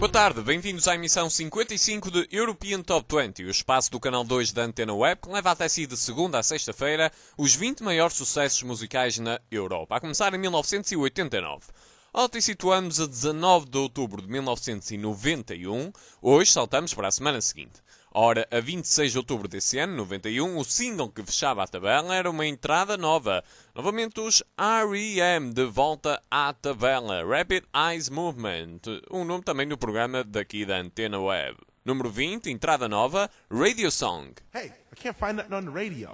Boa tarde, bem-vindos à emissão 55 de European Top 20, o espaço do canal 2 da Antena Web, que leva até si de segunda a sexta-feira os 20 maiores sucessos musicais na Europa, a começar em 1989. Ontem situamos a 19 de outubro de 1991, hoje saltamos para a semana seguinte. Ora, a 26 de outubro desse ano, 91, o single que fechava a tabela era uma entrada nova. Novamente os R.E.M. de volta à tabela. Rapid Eyes Movement, um nome também no programa daqui da Antena Web. Número 20, entrada nova, Radio Song. Hey, I can't find nothing on the radio.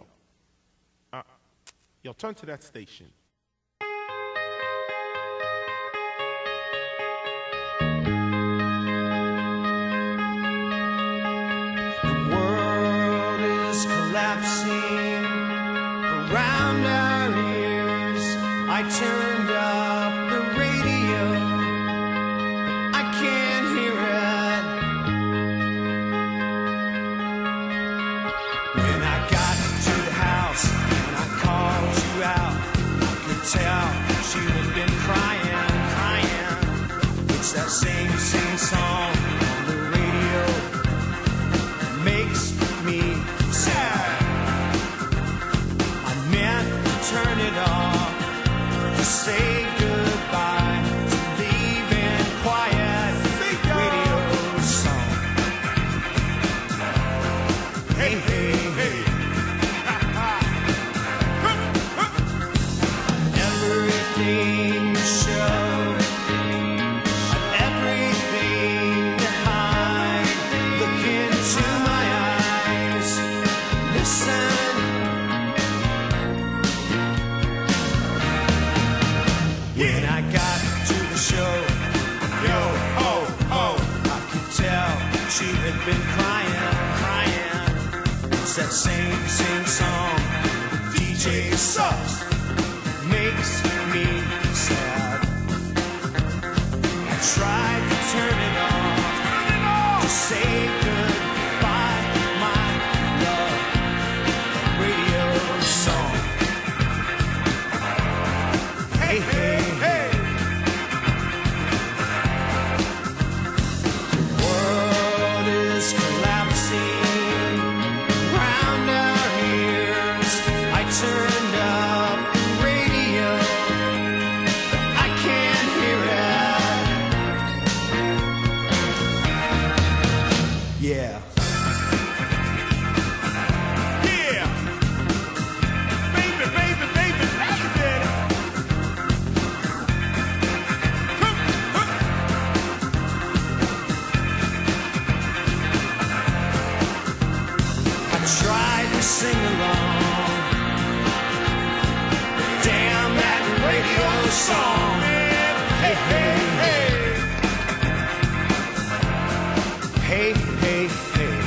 Yo, turn to that station. Collapsing around our ears. I turned up the radio, I can't hear it. When I got to the house and I called you out, I could tell she had been crying. It's that same song on the radio, makes me sad. Turn it off, just say goodbye to leaving quiet. Radio song. Hey, hey, hey. Everything to show, everything to hide. Look into my eyes, listen. When I got to the show, I could tell she had been crying. It's that same song. The DJ sucks, makes me sad. I tried to turn it off, to say goodbye, my love. Radio song. Hey, hey. Turned up the radio, I can't hear it. Yeah. I tried to sing along. Radio song. Hey, hey, hey. Hey, hey, hey.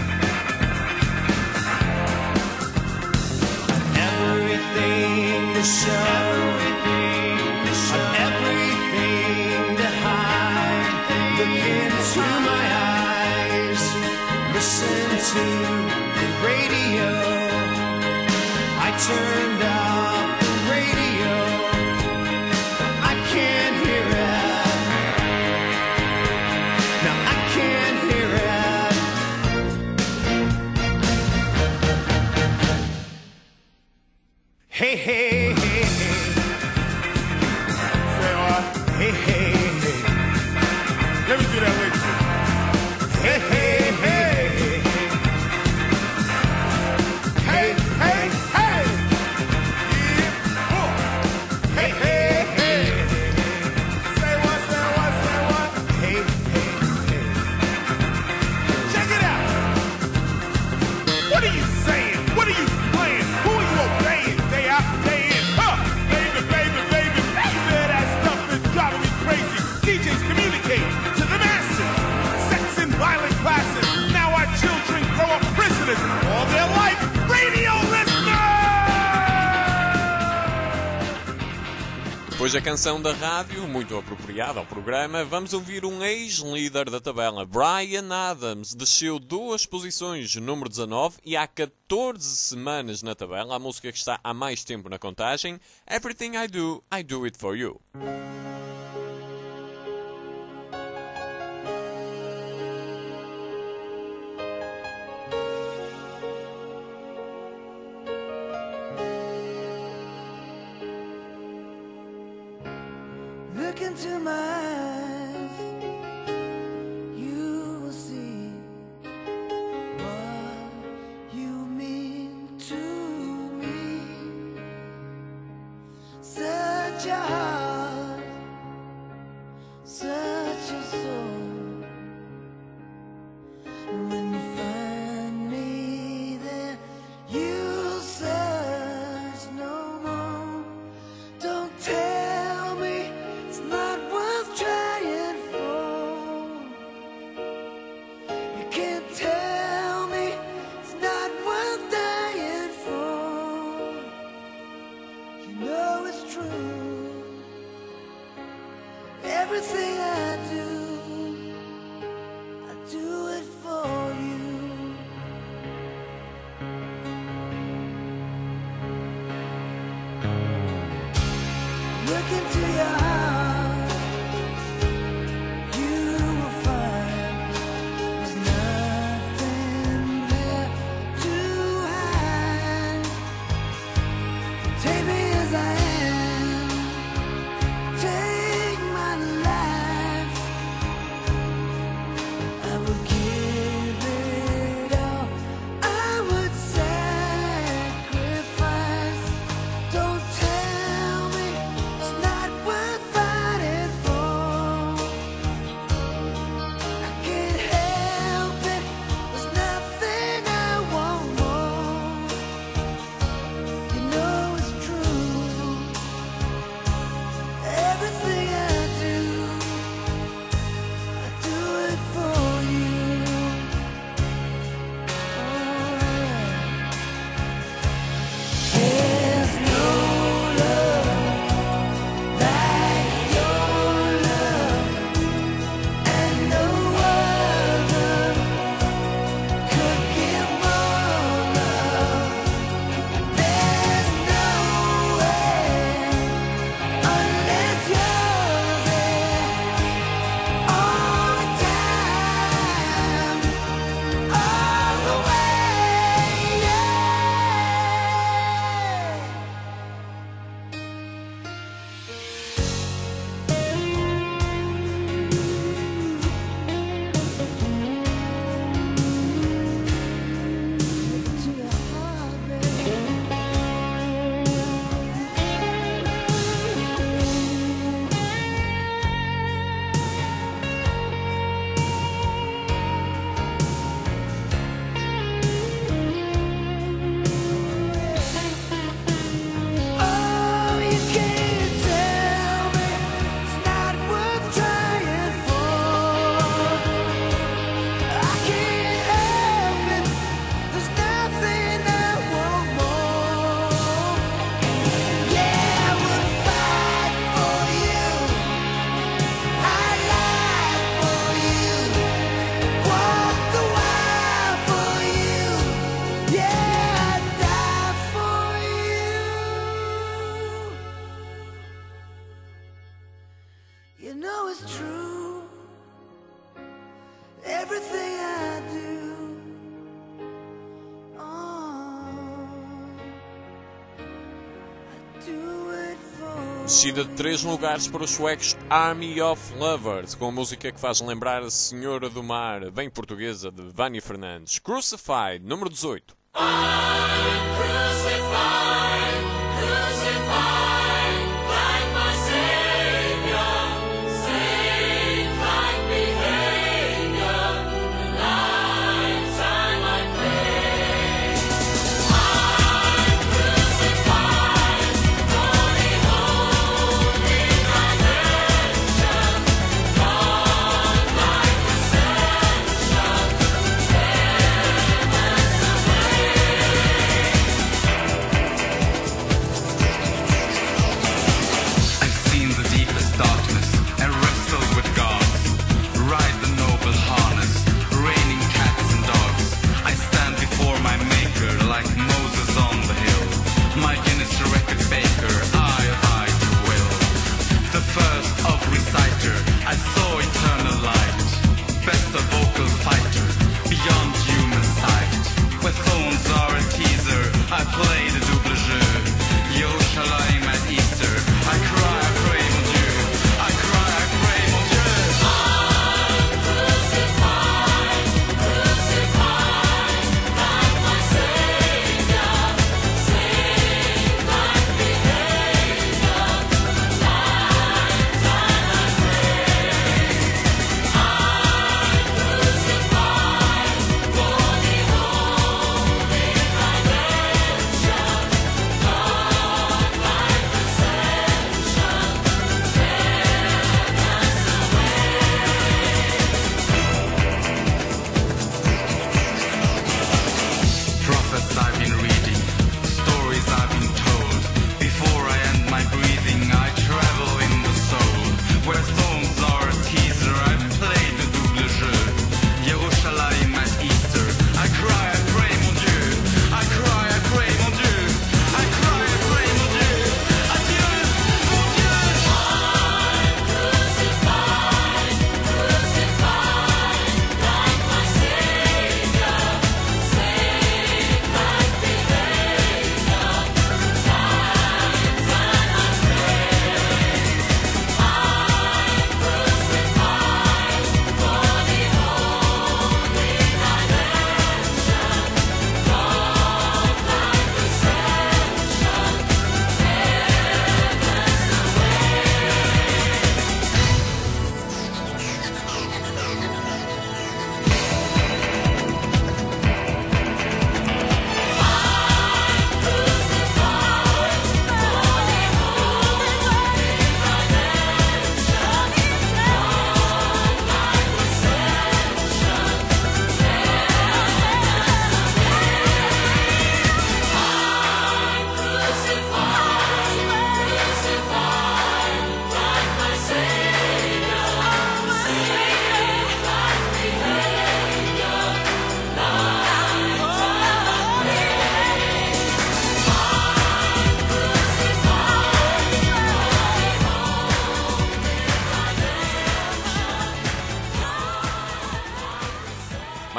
Everything to show, everything to hide. Look into my eyes, listen to the radio. I turned up the radio. Can't hear it. Now I can't hear it. Hey, hey, hey, hey. Say what? Hey, hey, hey. Let me do that with you. Hey, hey, hey. Hey, hey, hey. Yeah. Oh. Hey, hey. What are you saying? What are you playing? Who are you obeying? Day out, day in. Baby, baby, baby, baby, that stuff is driving me crazy. DJs communicate to the masses. Sex and violent classes. Now our children grow up prisoners all their life. Radio listeners! Depois da canção da rádio, muito apropriada ao programa, vamos ouvir um ex-líder da tabela. Bryan Adams desceu 2 posições, número 19, e há 14 semanas na tabela. A música que está há mais tempo na contagem, Everything I Do It For You. into my eyes, you will see what you mean to me. Such a heart, such a soul. And when you find me there, you'll search no more. Don't tell me it's not worth trying for. You can't tell me it's not worth dying for. You know it's true. Everything I do it for you. Look into your heart, you will find there's nothing there to hide. Take me as I am, take my life. I would give it all, I would sacrifice. Don't tell me it's not worth fighting for. I can't help it, there's nothing I want more. You know it's true. Everything I do it for you. There's no love like your love, and no other could give more love. There's no way unless you're there all the time, all the way, yeah. To your heart, baby. Oh, you can't tell me it's not worth trying for. I can't help it, there's nothing I want more. Yeah, I would fight for you, I lie for you, walk the wire for you. Yeah, I'd die for you. You know it's true. Everything I do, I do it for. Descida de 3 lugares para os suecos Army of Lovers, com a música que faz lembrar a Senhora do Mar, bem portuguesa, de Vânia Fernandes. Crucified, número 18.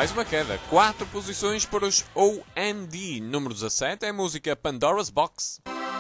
Mais uma queda, 4 posições para os OMD. Número 17 é a música Pandora's Box.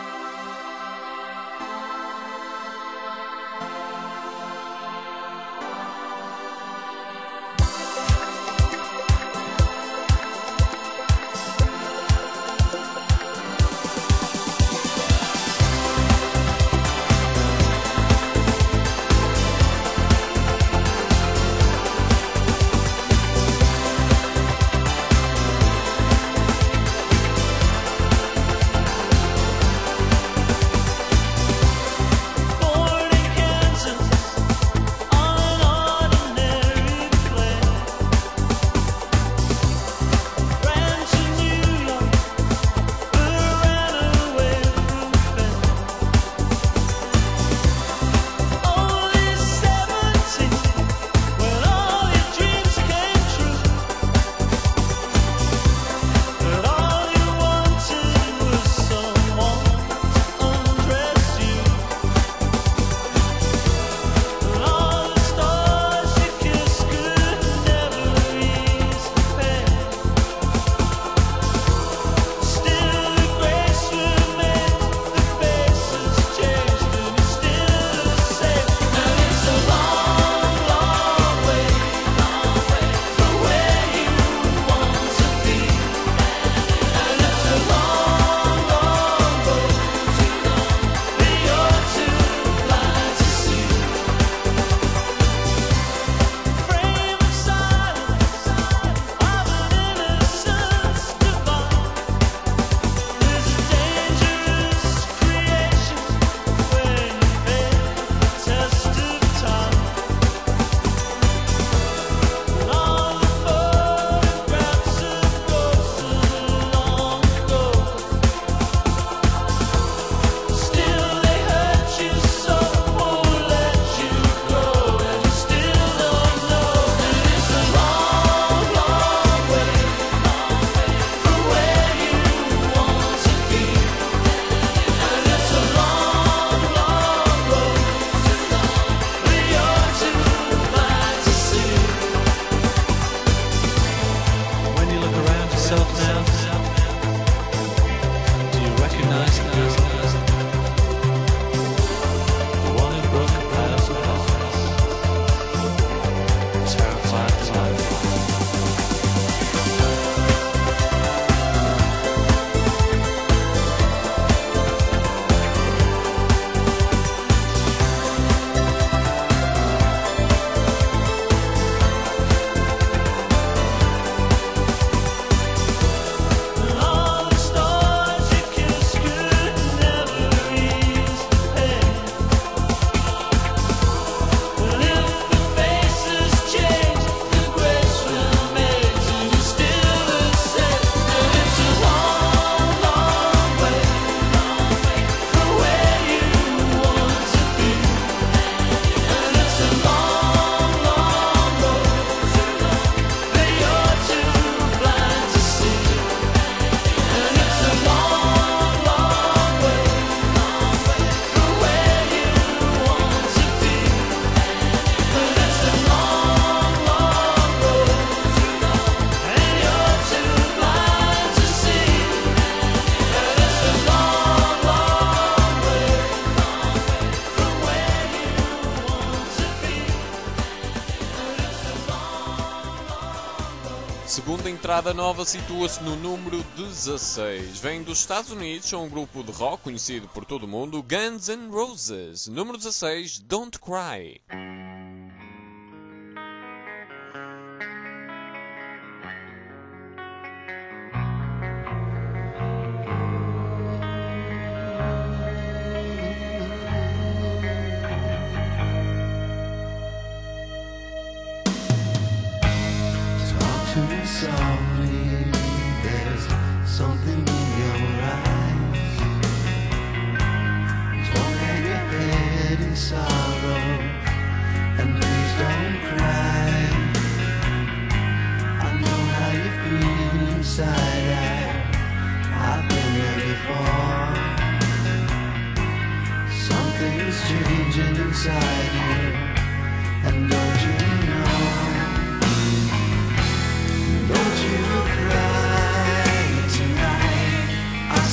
Segunda entrada nova situa-se no número 16. Vem dos Estados Unidos, são um grupo de rock conhecido por todo o mundo, Guns N' Roses. Número 16, Don't Cry. Softly, there's something in your eyes. Don't hang your head in sorrow, and please don't cry. I know how you feel inside. I've been there before. Something's changing inside you, and don't you know?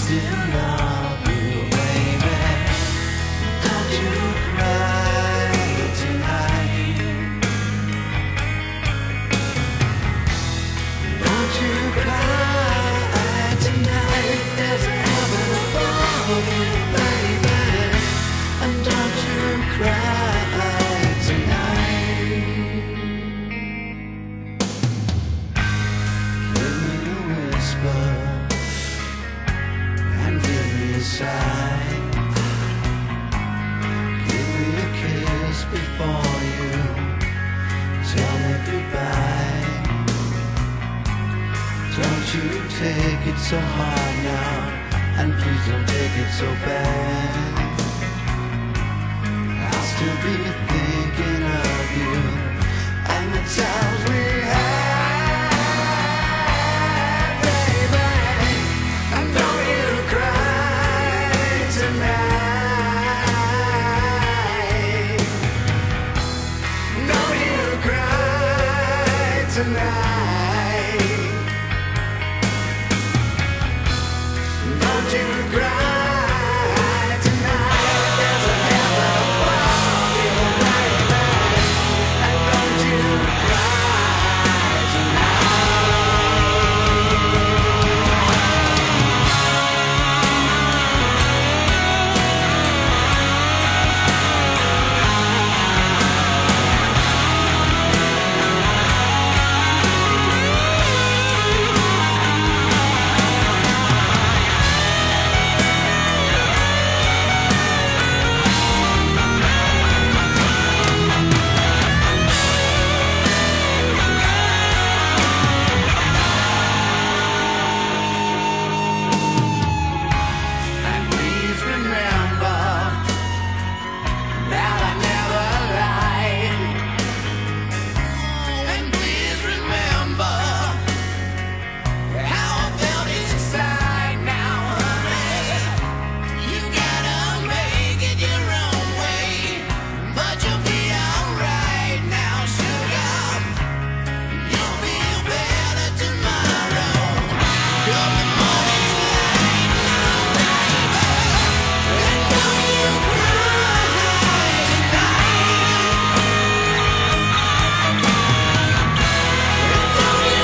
still love you, baby. Don't you cry tonight. Don't you cry tonight. There's a heaven above you, baby. And don't you cry tonight. Give me a whisper and give me a sigh. Give me a kiss before you tell me goodbye. Don't you take it so hard now, and please don't take it so bad. I'll still be thinking of you and the times we had, baby. And don't you cry tonight. Don't you cry tonight. Don't you cry tonight. There's a heaven above you, baby. And don't you cry And please remember that I never lied. And please remember how I felt inside now, honey. You gotta make it your own way, but you'll be alright now, sugar. You'll feel better tomorrow. Come the morning's light now, baby. And don't you cry tonight. Don't you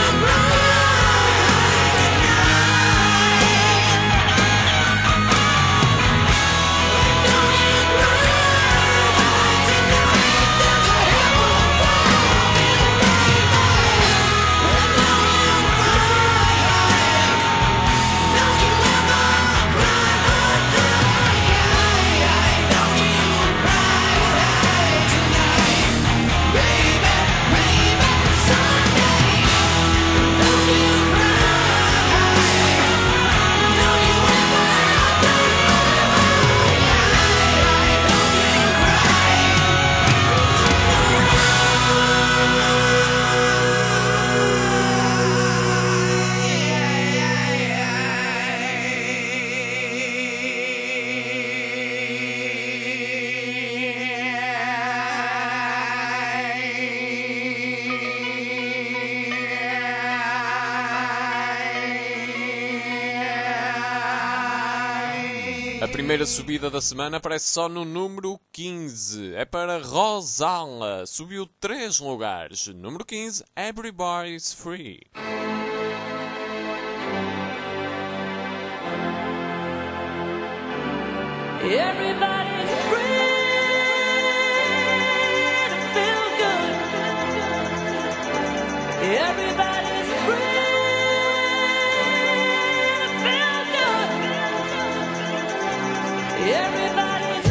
A primeira subida da semana aparece só no número 15. É para Rosala. Subiu 3 lugares. Número 15, Everybody's Free. Everybody's free to feel good. Everybody's free to feel good. Everybody's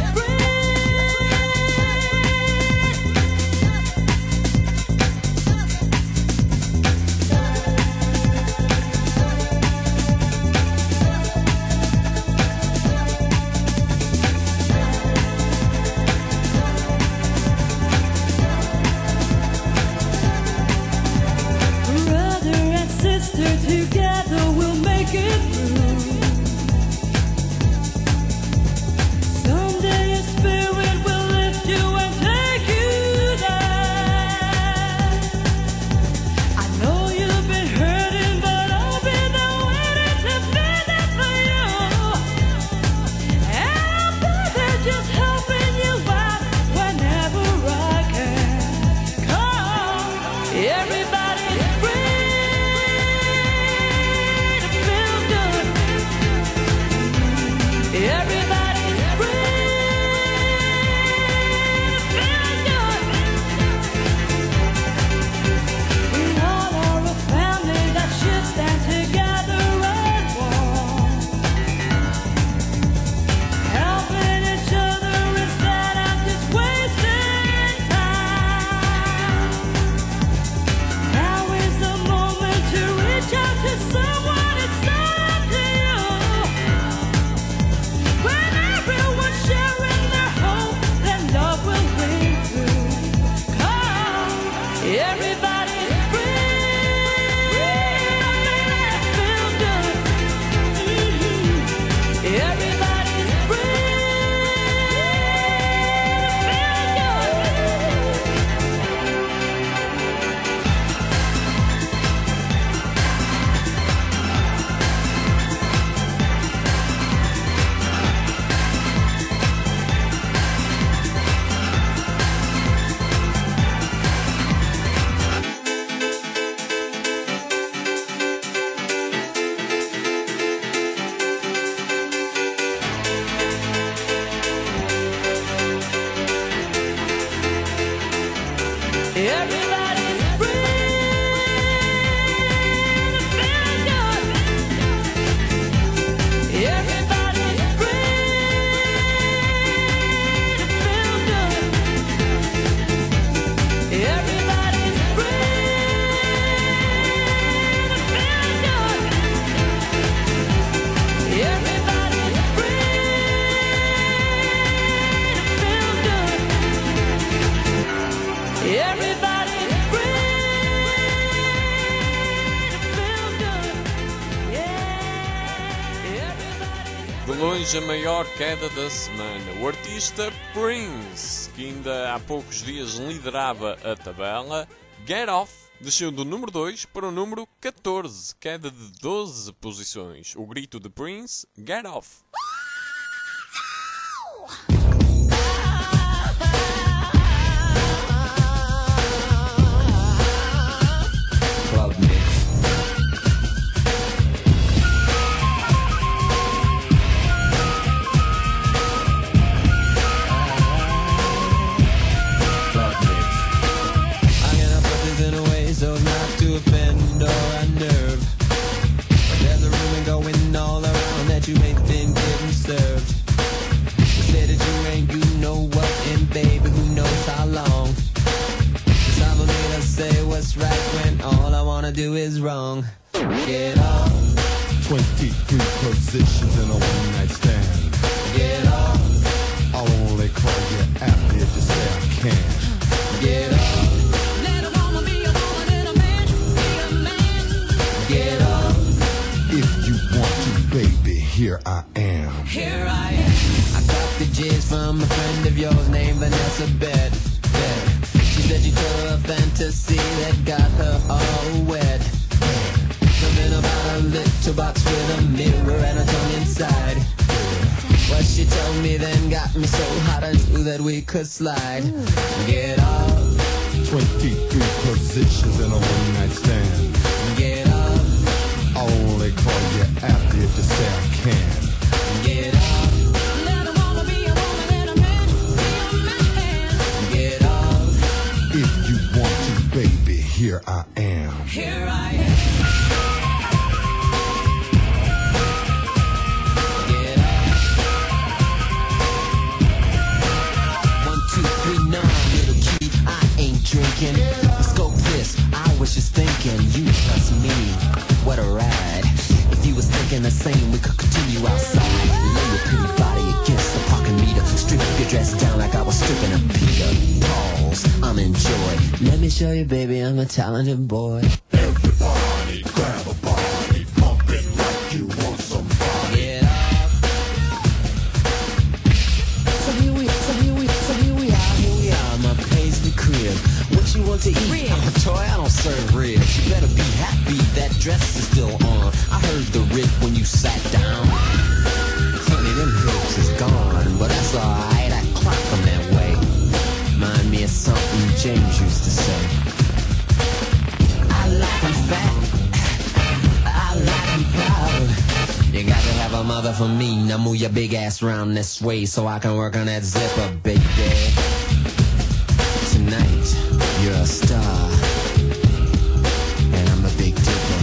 free. De longe a maior queda da semana. O artista Prince, que ainda há poucos dias liderava a tabela, Get Off, desceu do número 2 para o número 14, queda de 12 posições. O grito de Prince, Get Off. Club Mix. Club Mix. I'm gonna put this in a way so not to offend or unnerve. But there's a rumor going all around that you ain't been getting served. You say that you ain't, you know what, and baby, who knows how long. Time for me to say what's right when all I wanna do is wrong. Get off, 23 positions in a one-night stand. get off, I'll only call you after if you say I can. get off, Let a woman be a woman and a man be a man. get off. If you want to, baby, here I am. Here I am. I got the jizz from a friend of yours named Vanessa Bed. She said you told her a fantasy that got her all wet. Something about a little box with a mirror and a tongue inside. What she told me then got me so hot I knew that we could slide. Get off, 23 positions in a one-night stand. get off, I'll only call you after if you say I can. get off, Let a woman be a woman and a man be a man. get off, If you want to, baby, here I am. Here I am. get off. 1, 2, 3, 9, little key, I ain't drinking. Scope this, I was just thinking, you plus me, what a ride. If you was thinking the same, we could continue outside. Lay your pretty body against the parking meter. Strip your dress down like I was stripping a Peter. Pause, I'm in joy. Let me show you, baby, I'm a talented boy. Everybody grab a body, pump it like you want somebody. Get off. So here we are, my paisley crib. What you want to eat? Ribs. Toy, I don't serve ribs. You better be happy that dress is still on. I heard the rip when you sat down. Honey, them hips is gone, but that's alright. I clock them that way. Remind me of something James used to say. I like them fat. I like them proud. You got to have a mother for me. Now move your big ass round this way so I can work on that zipper, baby. Tonight, you're a star. And I'm a big dipper.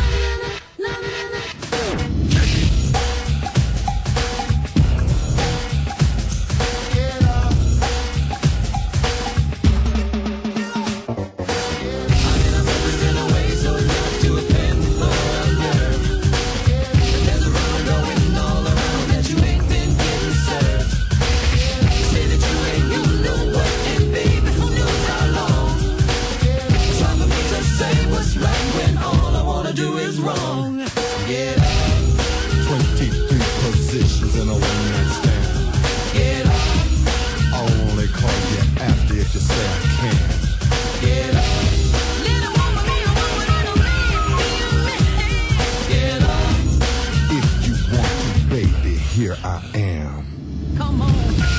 Get up, 23 positions in a one-night stand. get up, I'll only call you after if you say I can. get up, Let a woman be a woman and a man be a man. get up. If you want to, baby, here I am. Come on.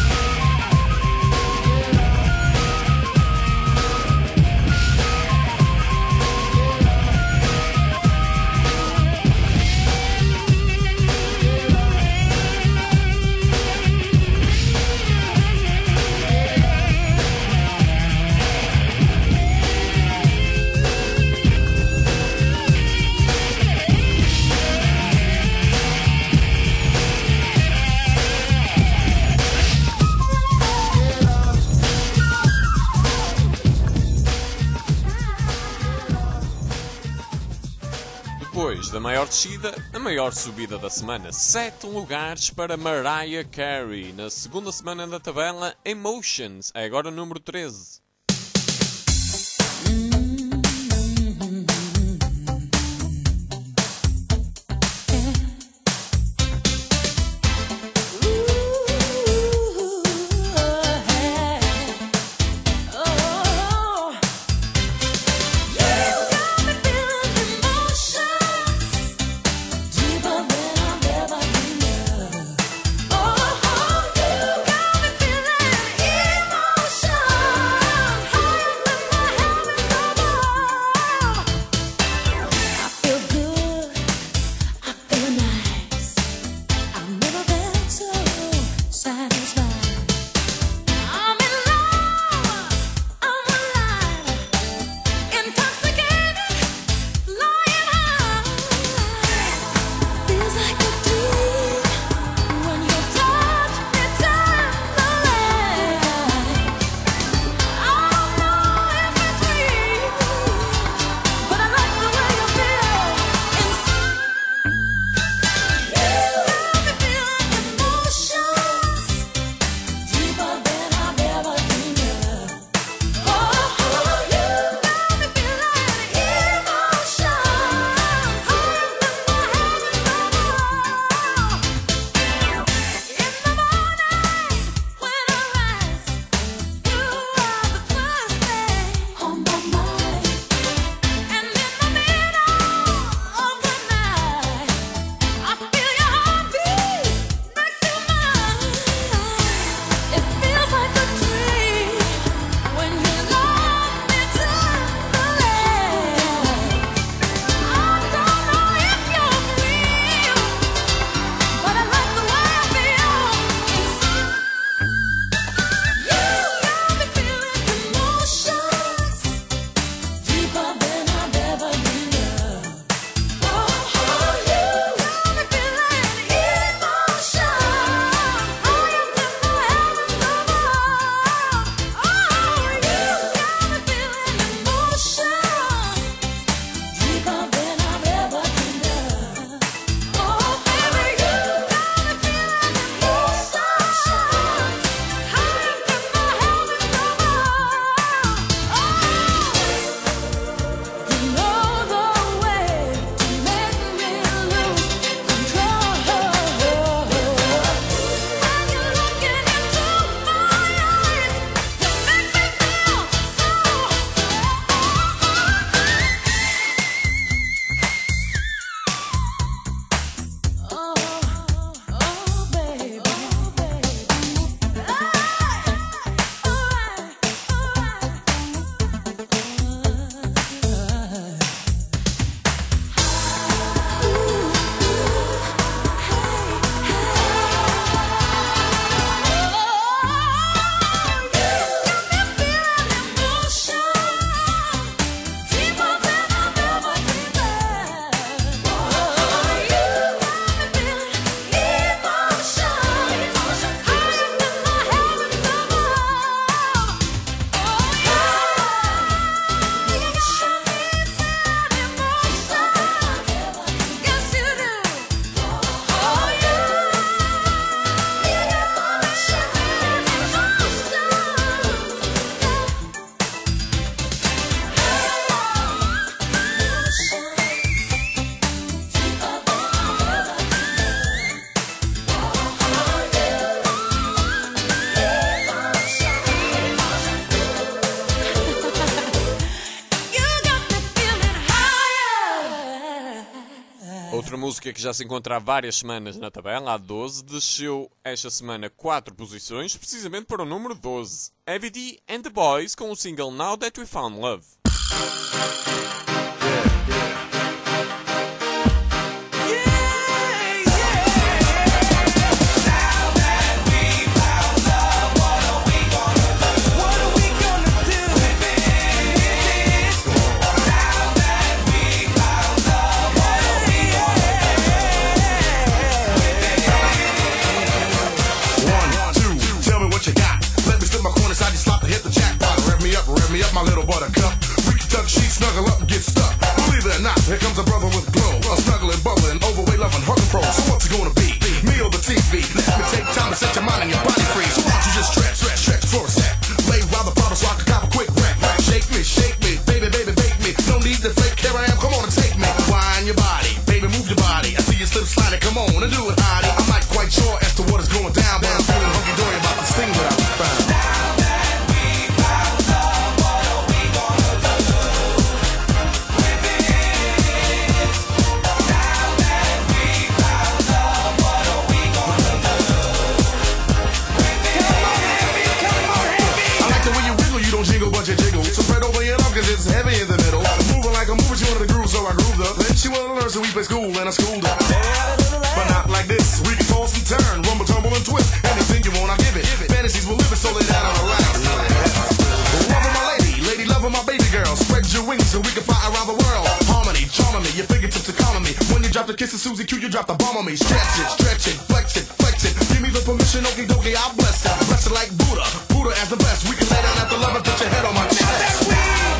Depois da maior descida, a maior subida da semana. 7 lugares para Mariah Carey. Na segunda semana da tabela, Emotions é agora o número 13. música que já se encontra há várias semanas na tabela, a 12, desceu esta semana 4 posições, precisamente para o número 12. Heavy D and the Boys com o single Now That We Found Love. Me up, my little buttercup. We can tuck sheets, snuggle up and get stuck. Believe it or not, here comes a brother with glow. A snuggling, bubbling, overweight, loving, hugging pro. So what's it gonna be? Me or the TV? Let me take time to set your mind and your body free. So why don't you just stretch for a sec? Lay while the problem so I can cop a quick wreck. Shake me, baby, bake me. No need to fake, here I am, come on and take me. Wind your body, baby, move your body. I see you slip sliding, come on and do it, hottie. I'm not quite sure as to what is going down, but I'm feeling hunky-dory about this thing that I found. It's heavy in the middle. Moving like I'm moving, she wanted to groove, so I grooved her. Then she wanted to learn, so we play school, and I schooled her. But not like this. We can toss and turn, rumble, tumble, and twist. Anything you want, I give it. Fantasies will live it, so lay down on the line. Loving my lady, loving my baby girl. Spread your wings so we can fly around the world. Harmony, charming me, your fingertips are calming me. When you drop the kiss of Susie Q, you drop the bomb on me. Stretch it, flex it. Give me the permission, okie dokie, I'll bless it. Bless it like Buddha as the best. We can lay down after love and put your head on my chest.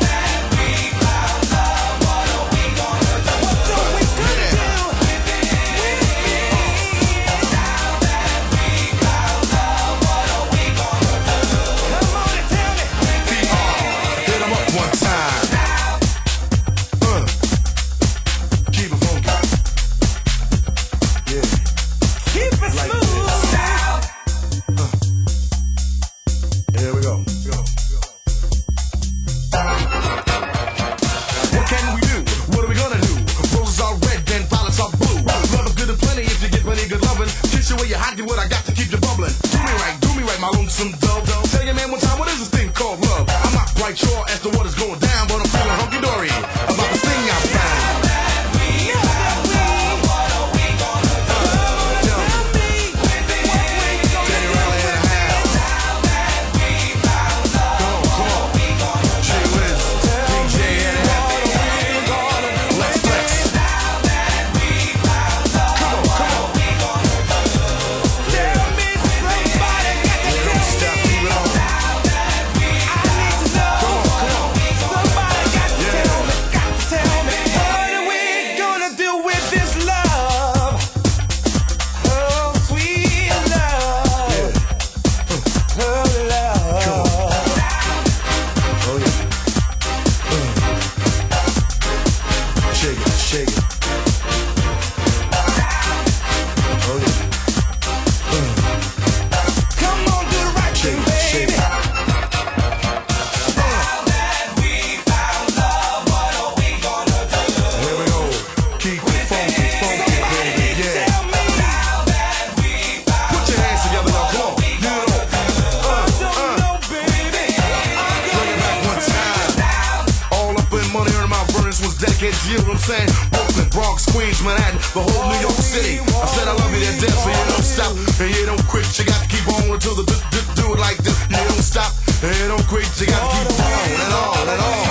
You know what I'm saying? Brooklyn, Bronx, Queens, Manhattan, the whole New York City. I said I love you to death, so you don't stop and you don't quit. You got to keep on until the do it like this. You don't stop and you don't quit. You got to keep on and on and on.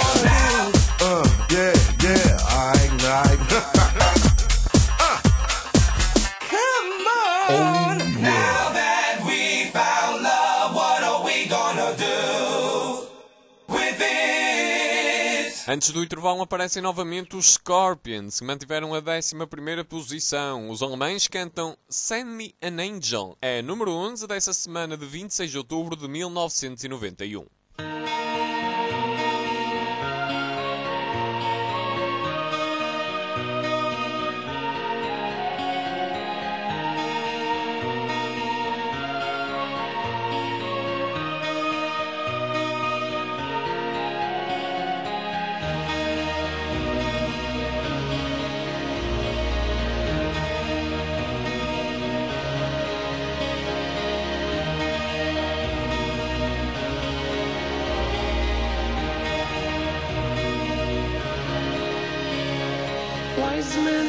Alright. Come on. Now that we found love, what are we gonna do with it? Antes do intervalo aparecem novamente os Scorpions, que mantiveram a 11ª posição. Os alemães cantam Send Me an Angel. É número 11 dessa semana de 26 de outubro de 1991.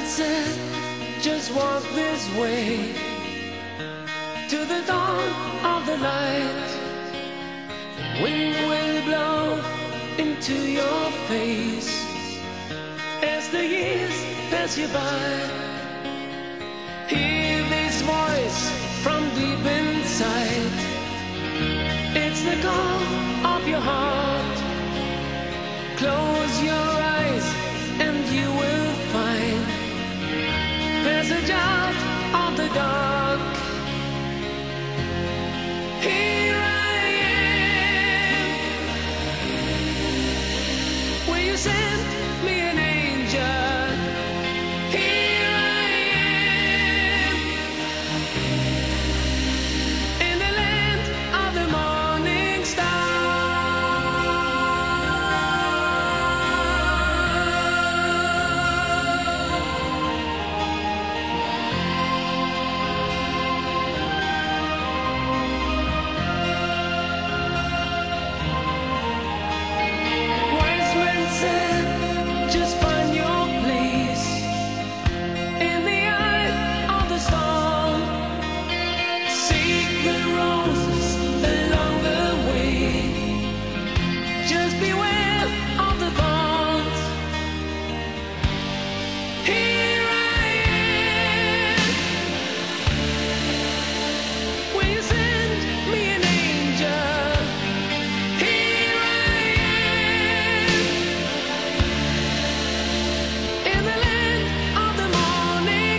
said, just walk this way to the dawn of the light. The wind will blow into your face as the years pass you by. Hear this voice from deep inside. It's the call of your heart. Close your eyes and you will find passage out of the dark. Here I am. Will you send me an angel? Here I am. In the land of the morning star. Wise men said, just find your place in the eye of the storm. Seek the roses along the way. Just beware of the thorns. Here I am. Will you send me an angel? Here I am. In the land of the morning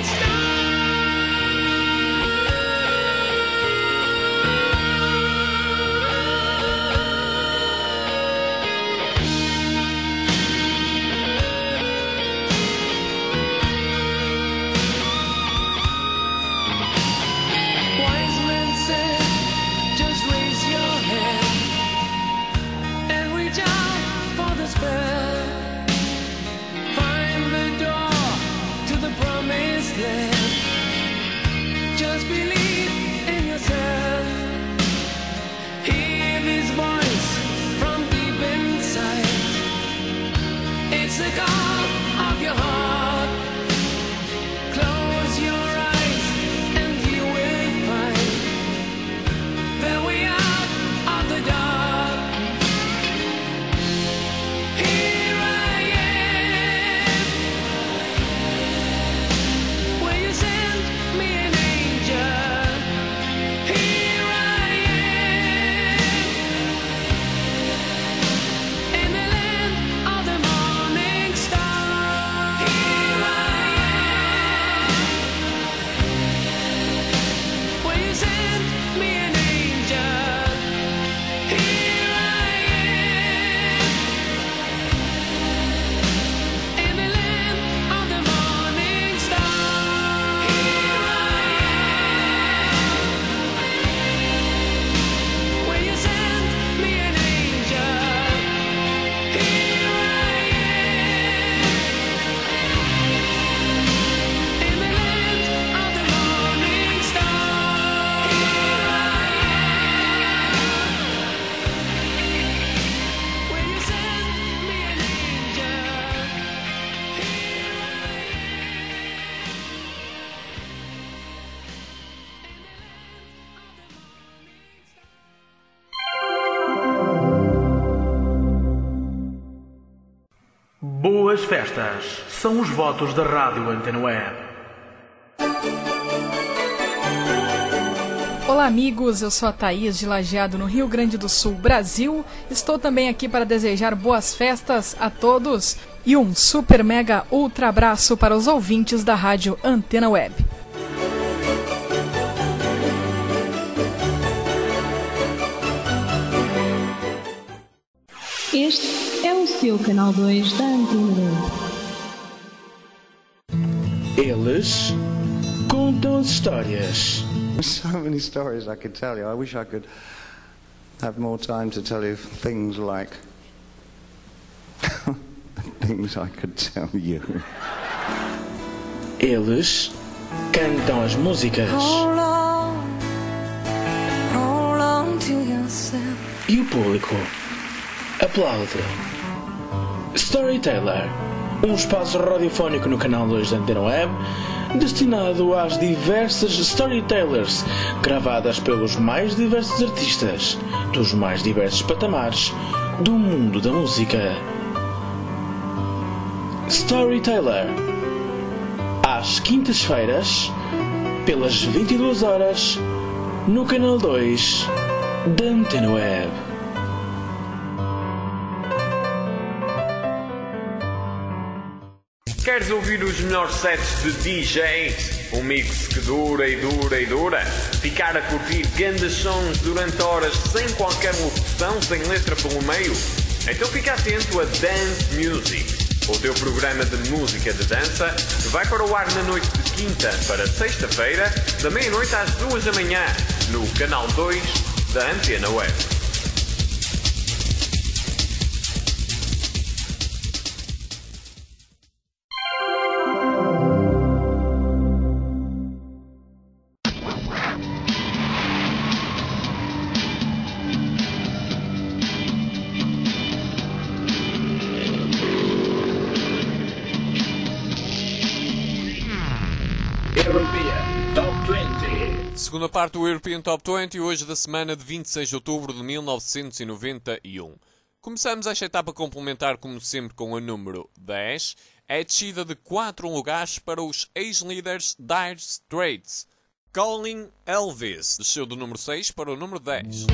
Wise men said, just raise your hand and reach out for the spell. Find the door to the promised land. Just believe in yourself. Hear this voice from deep inside. It's the call of your heart. Close your eyes and you will find the way out of the dark. Here I am. Will you send me an angel? Here I am. In the land of the morning star. Here I am. Will you send me an angel? Here I am. In the land of the morning star. Here I am. Will you send me an angel? Here I am. In the land of the morning star. Here I am. Will you send me an angel? Boas festas, são os votos da Rádio Antena Web. Olá amigos, eu sou a Thaís de Lajeado no Rio Grande do Sul, Brasil. Estou também aqui para desejar boas festas a todos e um super mega ultra abraço para os ouvintes da Rádio Antena Web. Este é o seu canal 2 da Antena 2. Eles contam histórias. So many stories I could tell you. I wish I could have more time to tell you things like things I could tell you. Eles cantam as músicas. Hold on to yourself. E o público aplaude. Storyteller, um espaço radiofónico no canal 2 da Antena Web, destinado às diversas storytellers, gravadas pelos mais diversos artistas, dos mais diversos patamares, do mundo da música. Storyteller, às quintas-feiras, pelas 22 horas, no canal 2 da Antena Web. Queres ouvir os melhores sets de DJs? Um mix que dura e dura e dura? Ficar a curtir grandes sons durante horas sem qualquer locução, sem letra pelo meio? Então fica atento a Dance Music, o teu programa de música de dança, que vai para o ar na noite de quinta para sexta-feira, da meia-noite às 2 da manhã, no canal 2 da Antena Web. Segunda parte do European Top 20, hoje da semana de 26 de outubro de 1991. Começamos esta etapa complementar, como sempre, com a número 10. É descida de 4 lugares para os ex-líderes Dire Straits. Calling Elvis desceu do número 6 para o número 10.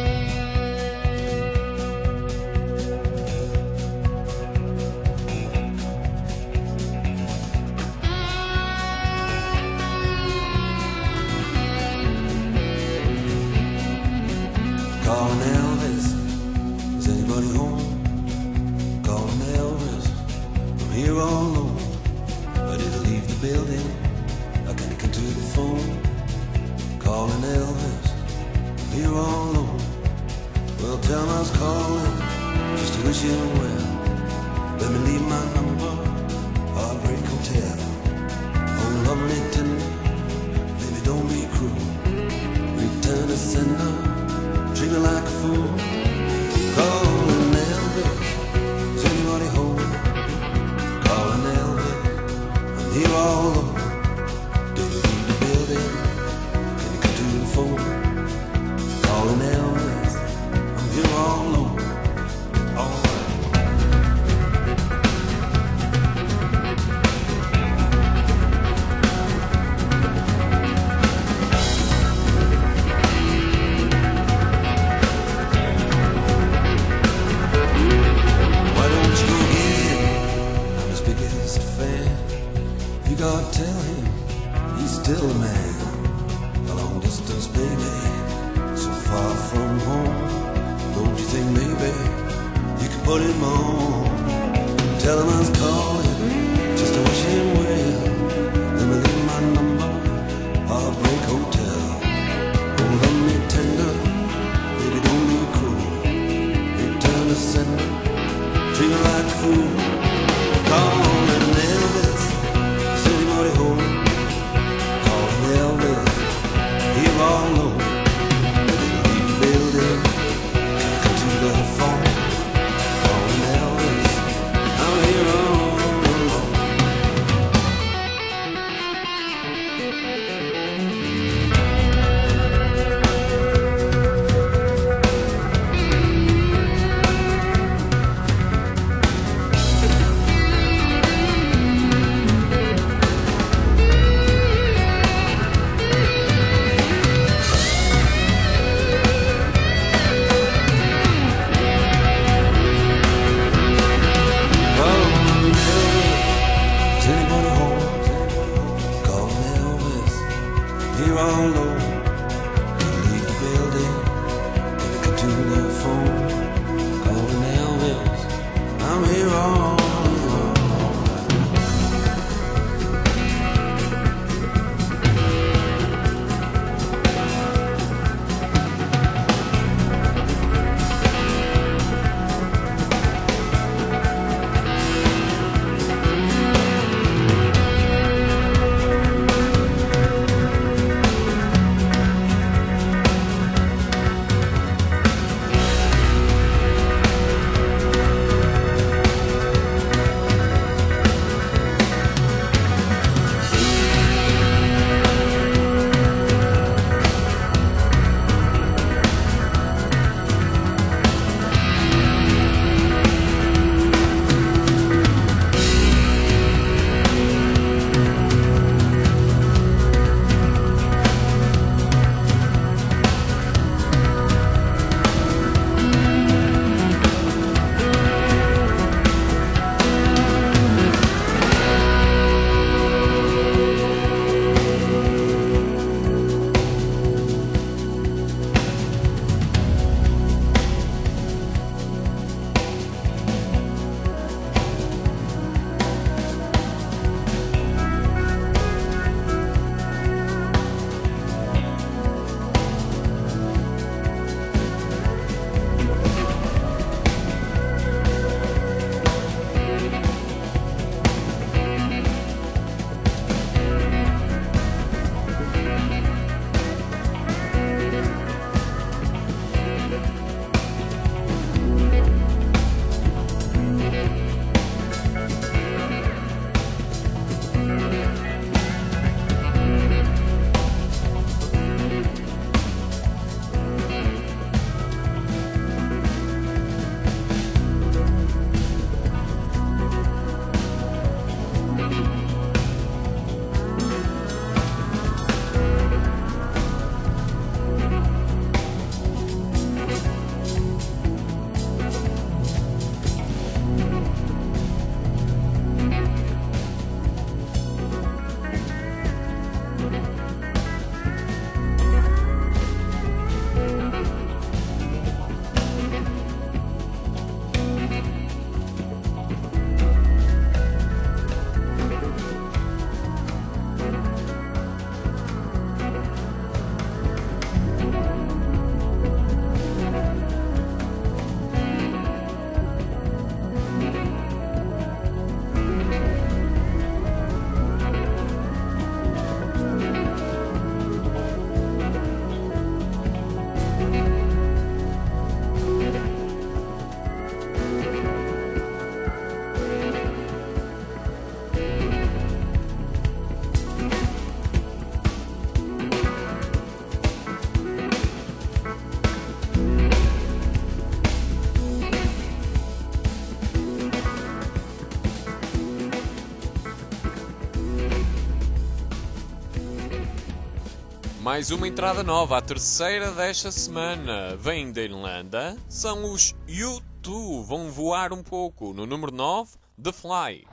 Calling Elvis, is anybody home? Calling Elvis, I'm here all alone. I didn't leave the building, I can't come to the phone. Calling Elvis, I'm here all alone. Well, tell him I was calling, just to wish him well. Let me leave my number, Heartbreak Hotel. Oh, lovely tender, baby, don't be cruel. Return to sender, treat me like a fool. Calling Elvis, is anybody home? Calling Elvis, I'm here all alone. Didn't leave the building, can you come to the phone? Calling Elvis, I'm here all alone. All right. God, tell him he's still a man. A long distance baby, so far from home. Don't you think maybe you could put him on? Tell him I was calling just to wish him well. Let me leave my number, Heartbreak Hotel. Oh, love me tender, baby, don't be cruel. Return to sender, treat me like a fool. Calling Elvis, home. Calling Elvis, here all alone. Leave the building, come to the phone. Calling Elvis, I'm here all alone. Mais uma entrada nova, a terceira desta semana. Vem da Irlanda, são os U2. Vão voar um pouco. No número 9, The Fly.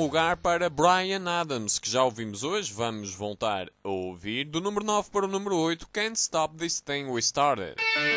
lugar para Bryan Adams, que já ouvimos hoje. Vamos voltar a ouvir. Do número 9 para o número 8, Can't Stop This Thing We Started.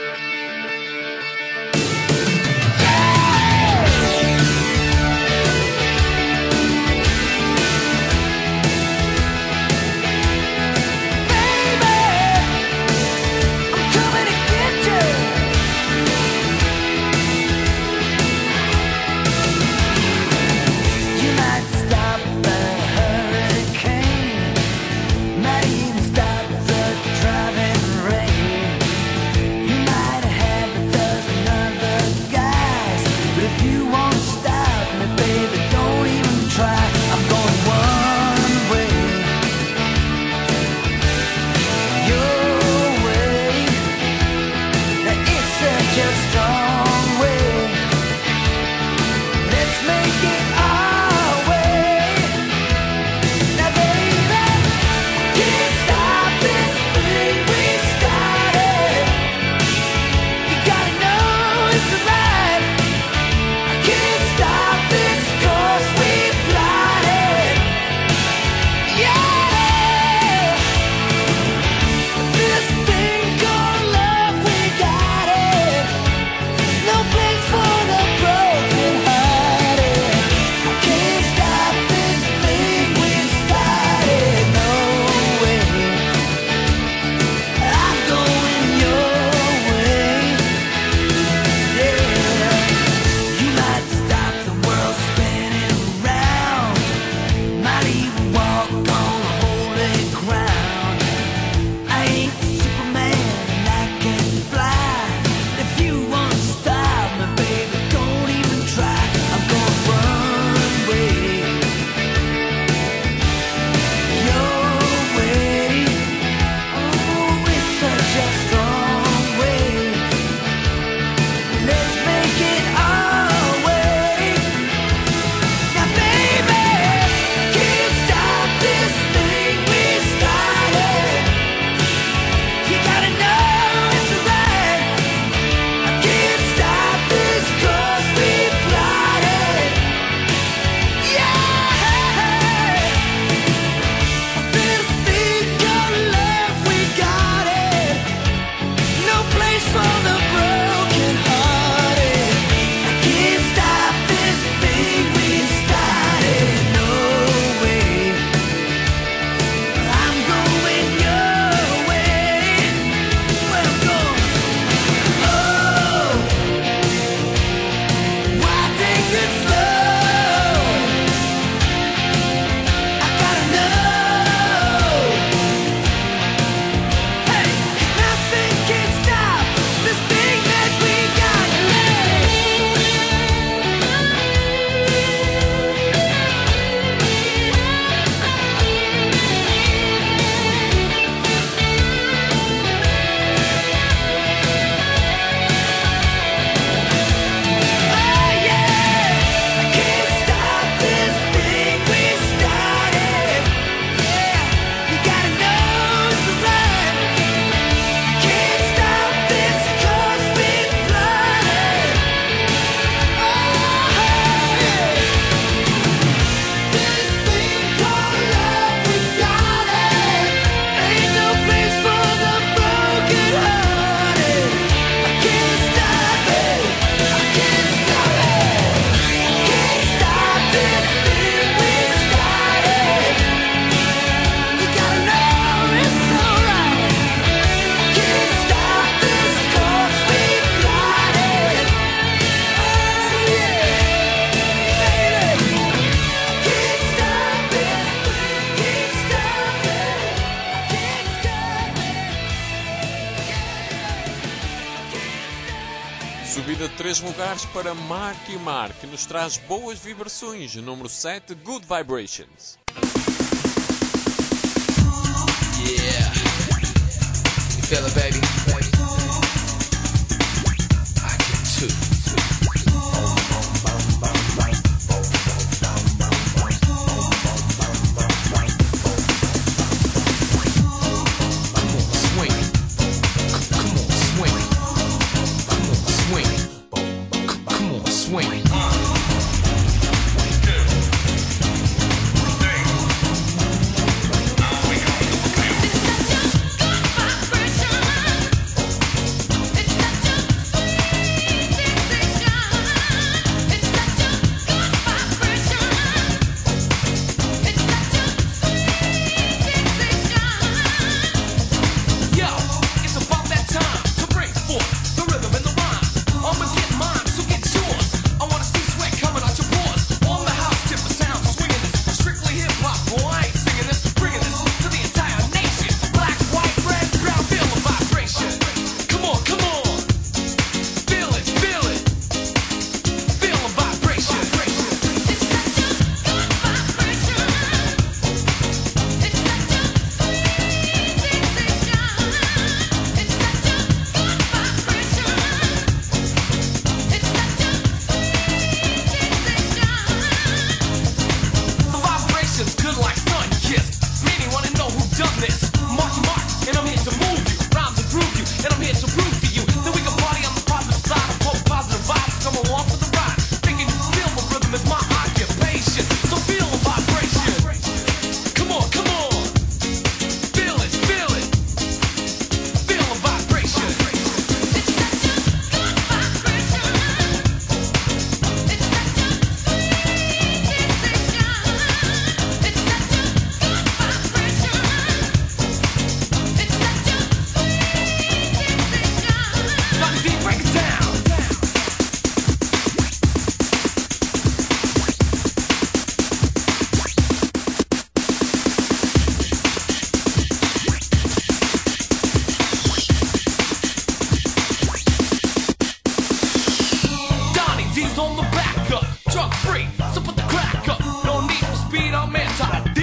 Subida de 3 lugares para Marky Mark, que nos traz boas vibrações. Número 7, Good Vibrations. Yeah. You feel it, baby? I can too.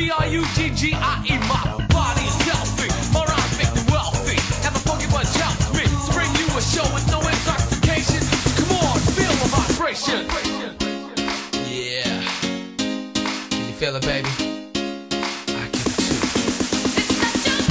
B-R-U-G-G-I-E. My body is healthy, my rhymes make me wealthy, and the funky bunch helps me to bring you a show with no intoxication. Come on, feel the vibration. Yeah, can you feel it, baby? I can too.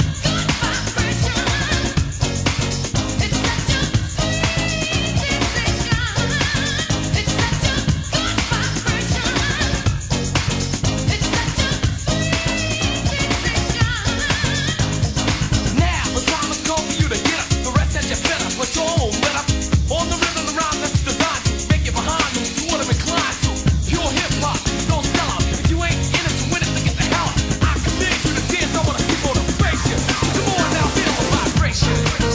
Now the time has come for you to get up. The rest has you fed up, but your own let up. On the rhythm around that's designed to make you behind them. Do what I'm inclined to. Pure hip hop, don't sell out. If you ain't in it to win it, then get the hell out. I command you to dance. I wanna see motivation. Come on now, feel the vibration.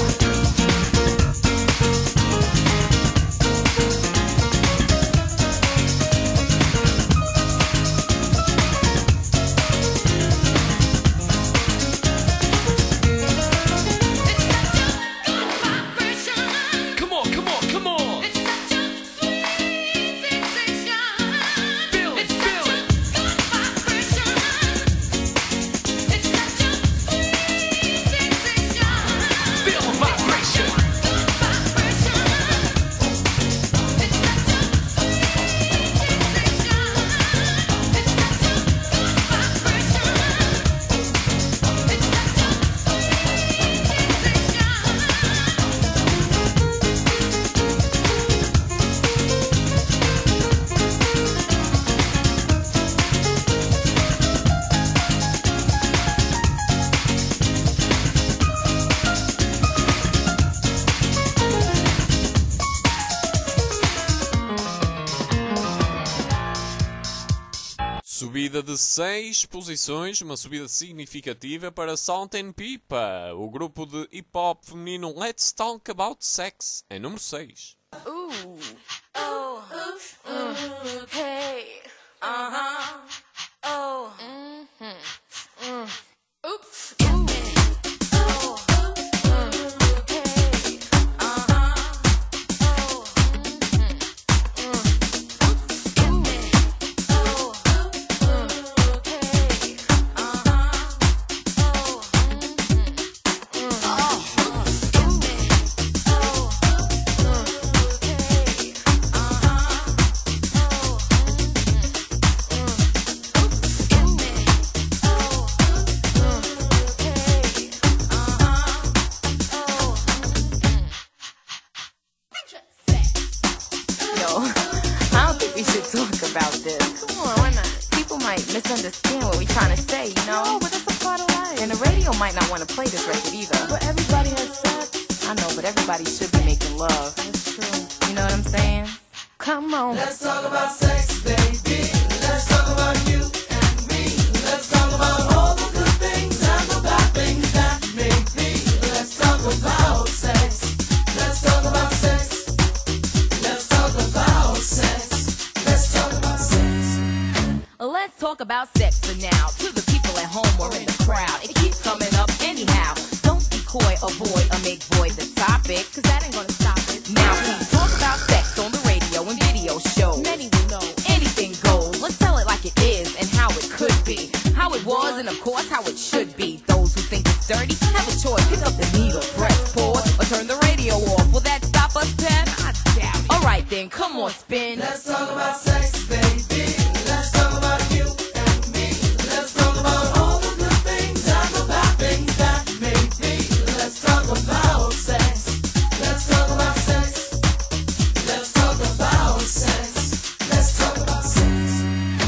Come on, come on, come on. Feel it, feel it. Feel the vibration. Subida de 6 posições, uma subida significativa para Salt and Pepper, o grupo de hip-hop feminino Let's Talk About Sex, em número 6. Ooh. Oh. Hey. Uh-huh. Oh. Mm-hmm. Oops. Ooh. Oh. Hey. Uh-huh. Oh. About this. Come on, why not? People might misunderstand what we're trying to say, you know? No, but that's a part of life. And the radio might not want to play this record either. But everybody has sex. I know, but everybody should be making love. That's true. You know what I'm saying? Come on. Let's talk about sex, baby. Let's talk about you and me. Let's talk about all the good things and the bad things that may be. Let's talk about sex. Let's talk about sex. Let's talk about sex. Let's talk about sex. Let's talk about sex for now. To the people at home or in the crowd, it keeps coming up anyhow. Don't be coy, avoid, or make void the topic, cause that ain't gonna stop it. Now we talk about sex on the radio and video shows. Many will know anything goes. Let's tell it like it is and how it could be. How it was and of course how it should be. Those who think it's dirty, have a choice. Pick up the needle, press pause, or turn the radio off. Will that stop us, Pen? I doubt it. Alright then, come on, spin. Let's talk about sex, baby. Let's talk about you and me. Let's talk about all the good things and the bad things that may be. Let's talk about sex. Let's talk about sex. Let's talk about sex. Let's talk about sex.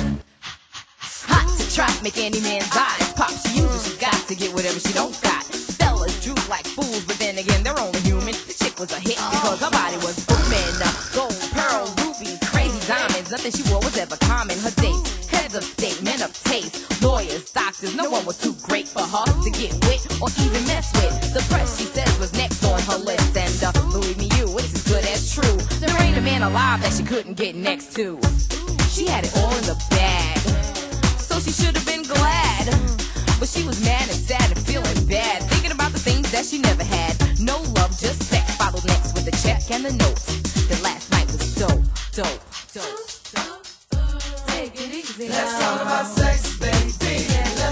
Hot to trap, make any man's eyes pop. She uses, she got to get whatever she don't got. Fellas droop like fools, but then again, they're only human. The chick was a hit because her body was booming. Gold, pearl, rubies, crazy diamonds. Nothing she wore was ever common. Her dates, heads of state, men of taste, lawyers, doctors. No one was too great for her to get with or even mess with. The press, she says, was next on her list. And believe me, you, it's as good as true. There ain't a man alive that she couldn't get next to. She had it all in the bag, so she should have been glad. But she was mad and sad and feeling bad, thinking about the things that she never had. No love, just sex, followed next with the check and the notes. That last night was dope, dope, dope, dope. Take it easy. Let's talk about sex, baby.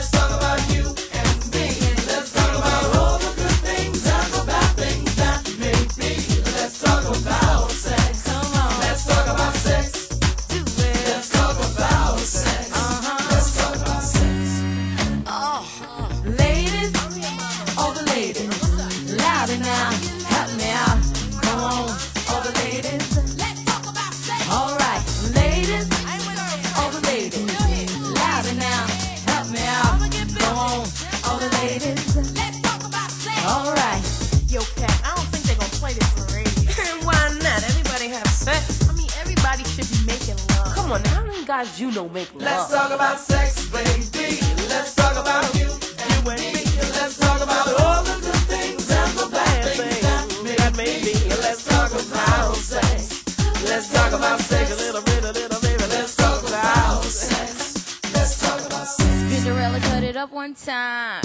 guys you know make love. Let's talk about sex, baby. Let's talk about you and me. Let's talk about all the good things and the bad things that may be. Let's talk about sex. Let's talk about sex. A little bit, baby. Let's talk about sex. Let's talk about sex. Cinderella cut it up one time.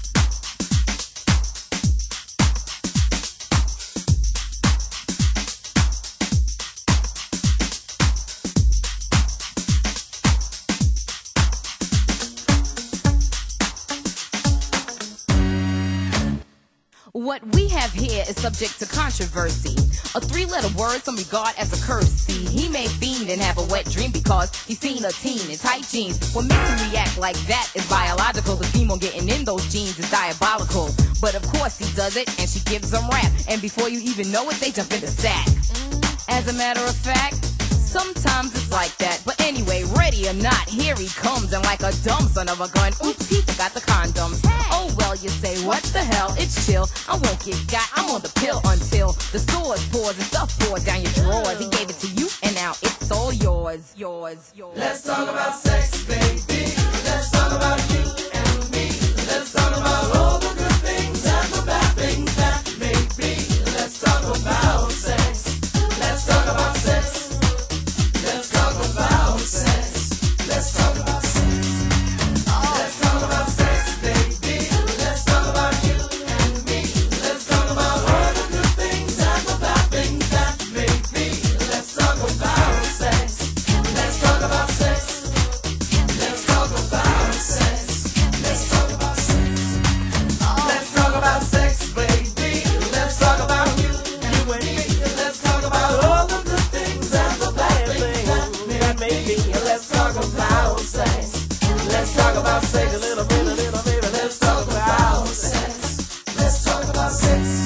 What we have here is subject to controversy. A three-letter word some regard as a courtesy. He may fiend and have a wet dream because he's seen a teen in tight jeans. What makes him react like that is biological. The scheme on getting in those jeans is diabolical. But of course he does it, and she gives them rap. And before you even know it, they jump in the sack. As a matter of fact, sometimes it's like that. But anyway, ready or not, here he comes. And like a dumb son of a gun, oops, he forgot the condoms. Oh well, you say, what the hell, it's chill. I won't get got, I'm on the pill until the swords pours and stuff pours down your drawers. He gave it to you, and now it's all yours. Let's talk about sex, baby. Let's talk about you and me. Let's talk about all the good things and the bad things that may be. Let's talk about sex. Let's talk about sex. Let's talk about sex. Let's talk about sex. Let's talk about sex, baby. Let's talk about you and me. Let's talk about all the good things and the bad things that may be. Let's talk about sex. Let's talk about sex. Let's talk about sex. Let's talk about sex. Let's talk about sex, baby. Let's talk about you and me. Let's talk about all the good things and the bad things that may be. Let's talk about sex. Let's talk about sex. A little baby. Let's talk about sex. Let's talk about sex.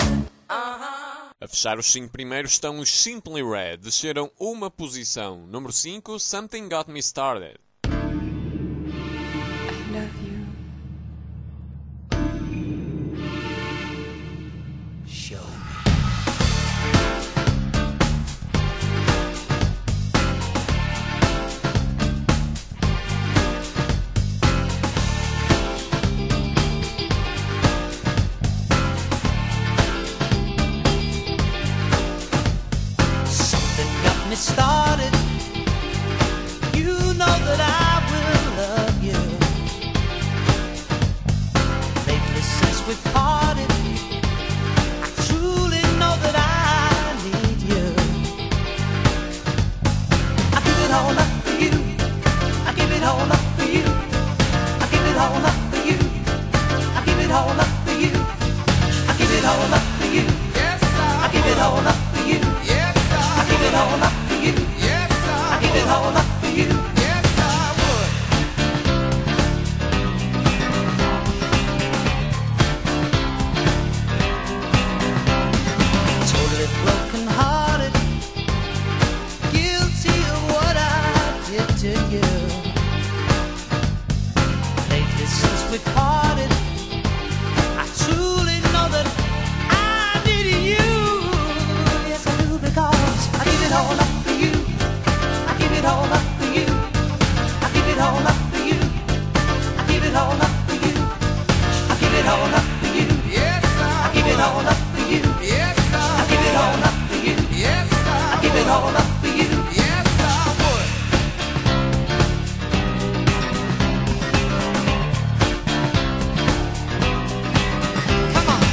A fechar os 5 primeiros estão os Simply Red, desceram uma posição. Número 5, Something Got Me Started. Something got me started. You know that I will love you. Lately since we parted, I truly know that I need you. I give it all up for you. I give it all up for you. I give it all up for you. I give it all up for you. I give it all up for you. Yes, I give it all up for you. Yes, I give it all up for you. Yes, I give it all up for you. Yes, I would. Totally broken hearted, guilty of what I did to you. Lately since we parted, I truly know that I need you. Yes, I do, because I give it all up for you. I give it all up for you. I give it all up for you. I give it all up for you. I give it all up for you. Yes, I give it all up for you. Yes, I give it all up for you. Yes, I give it all up for you. Yes, I would. Come on.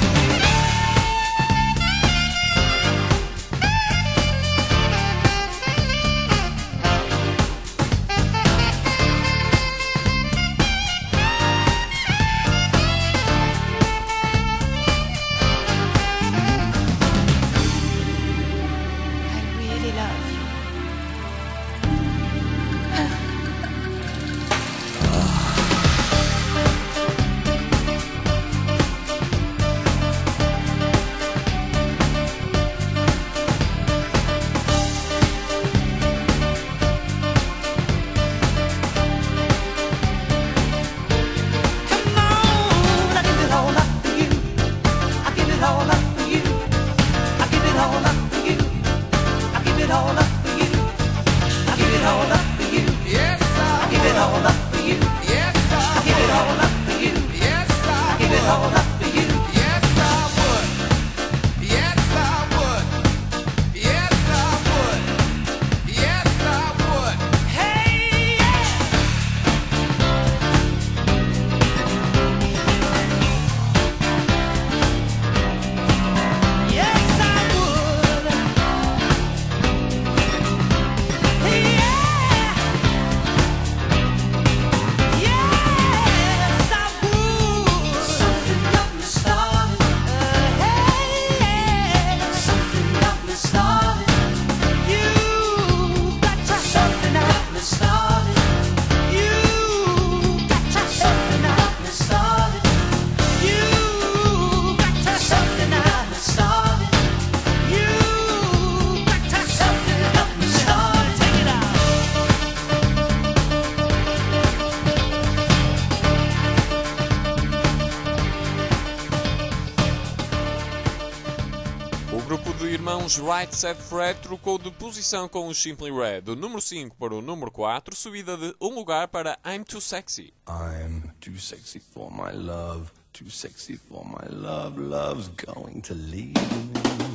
irmãos Right Said Fred trocou de posição com o Simply Red, do número 5 para o número 4, subida de um lugar para I'm Too Sexy. I'm too sexy for my love, too sexy for my love, love's going to leave me.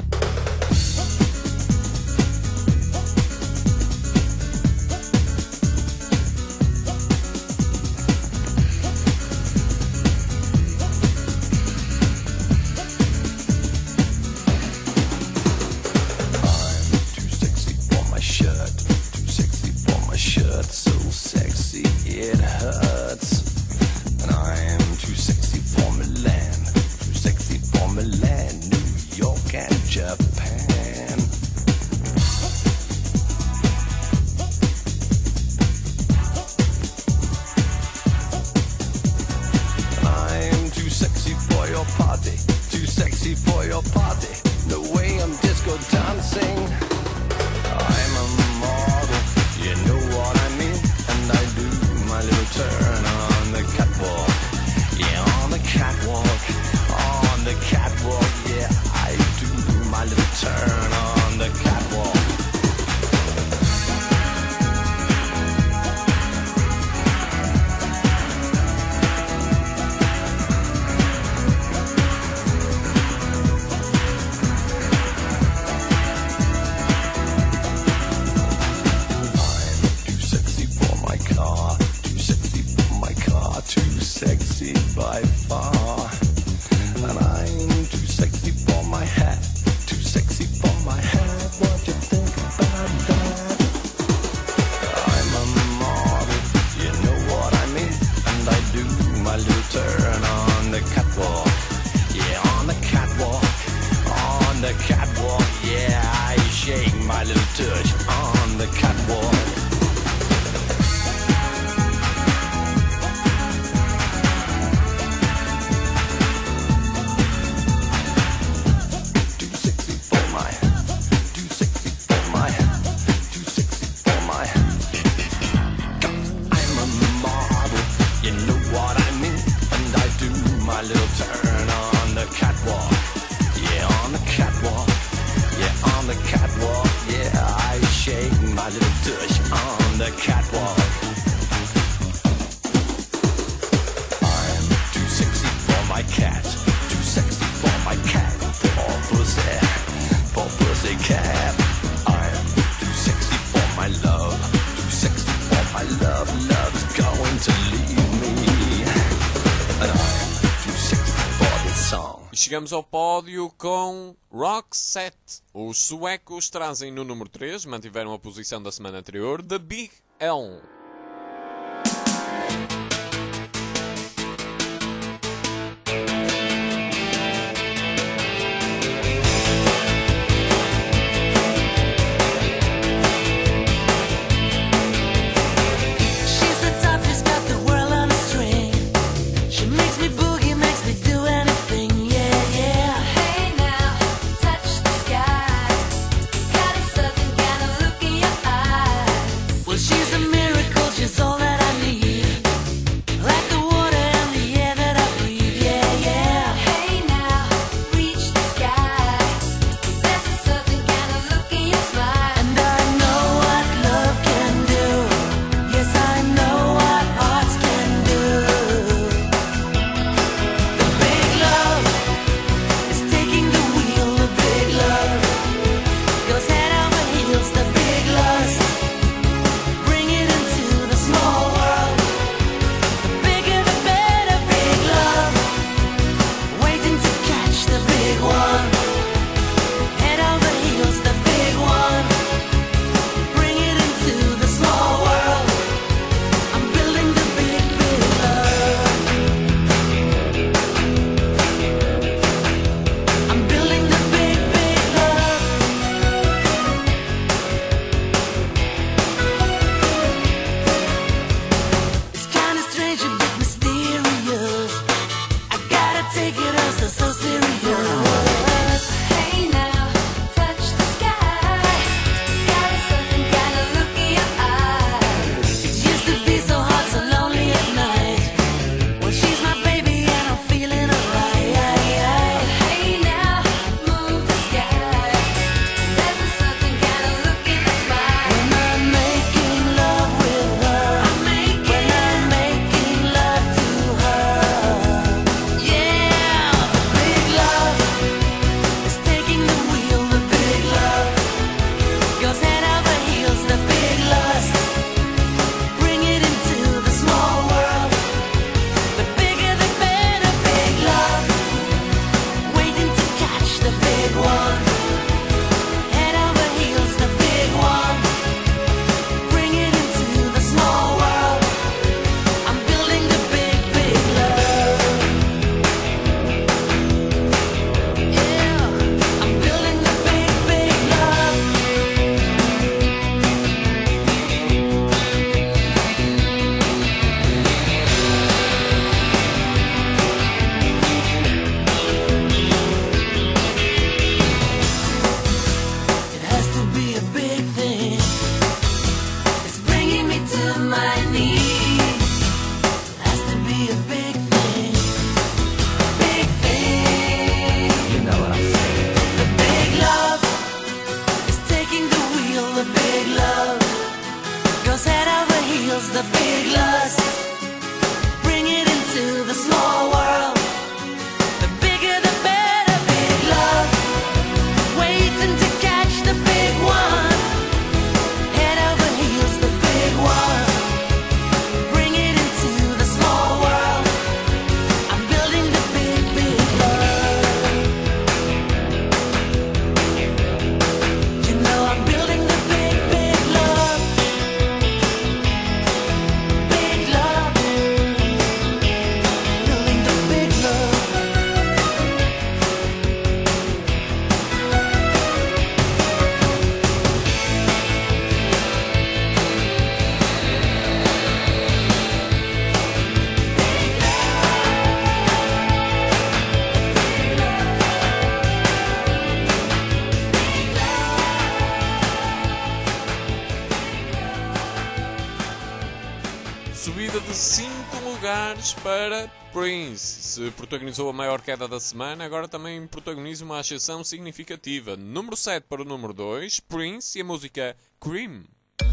So sexy it hurts, and I am too sexy for Milan, too sexy for Milan, New York and Japan. And I am too sexy for your party, too sexy for your party, the way I'm disco dancing. I'm a model, you know what I mean, and I do my little turn on the catwalk. Yeah, on the catwalk, on the catwalk. Yeah, I do my little turn on the catwalk. Sexy by far, and I'm too sexy for my hat, too sexy for my hat. What you think about that? I'm a model, you know what I mean, and I do my little turn on the catwalk. Yeah, on the catwalk, on the catwalk. Yeah, I shake my little touch on the catwalk. My little turn on the catwalk. Yeah, on the catwalk. Yeah, on the catwalk. Yeah, I shake my little tush on the catwalk. I'm too sexy for my cat, too sexy for my cat. Poor pussy cat. I'm too sexy for my love, too sexy for my love. Love's going to leave me, and I'm E chegamos ao pódio com Roxette. Os suecos trazem no número 3, mantiveram a posição da semana anterior, The Big L. She's a miracle. lugares para Prince. Se protagonizou a maior queda da semana, agora também protagoniza uma ascensão significativa. Número 7 para o número 2, Prince e a música Cream.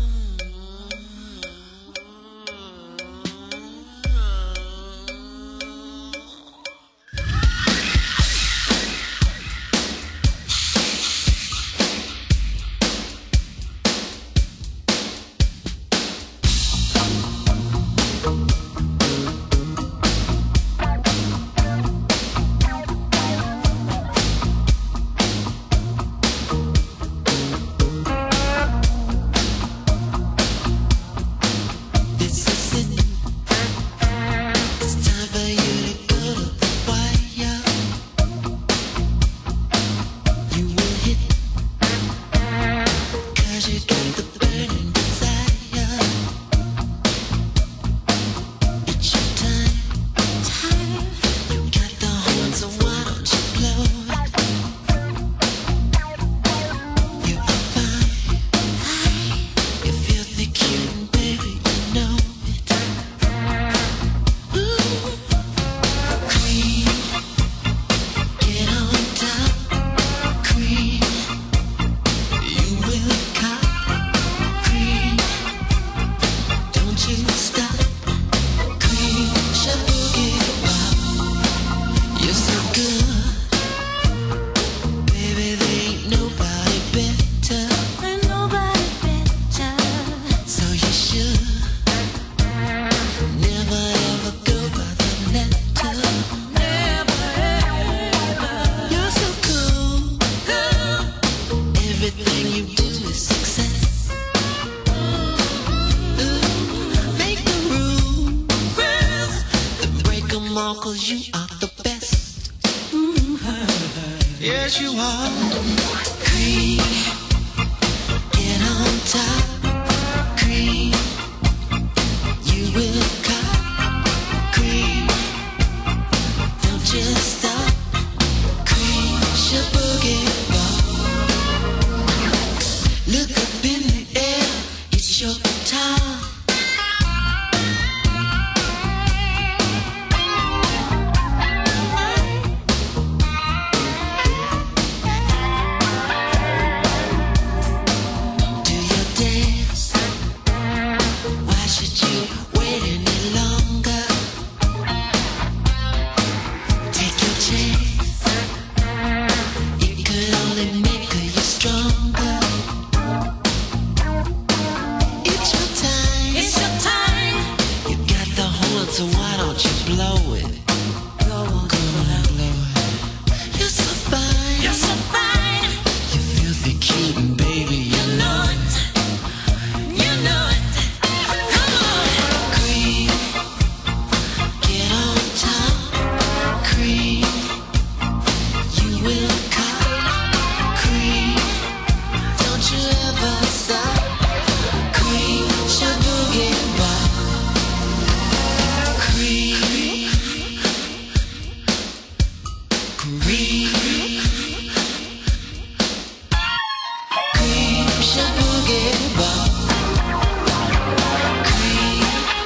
Yes, you are. Cream, get on top. Cream, you will cut. Cream, don't you stop. Cream, your boogie ball. Look up in the air, it's your time. So why don't you blow it? Blow on, blow it. You're so fine. You're so fine. You're filthy cute and baby, you know it. You know it. Come on. Cream, get on top. Cream, you will cut. Cream, don't you ever stop. Cream, your boogie ball. Cream, cream, cream, your boogie ball. Cream,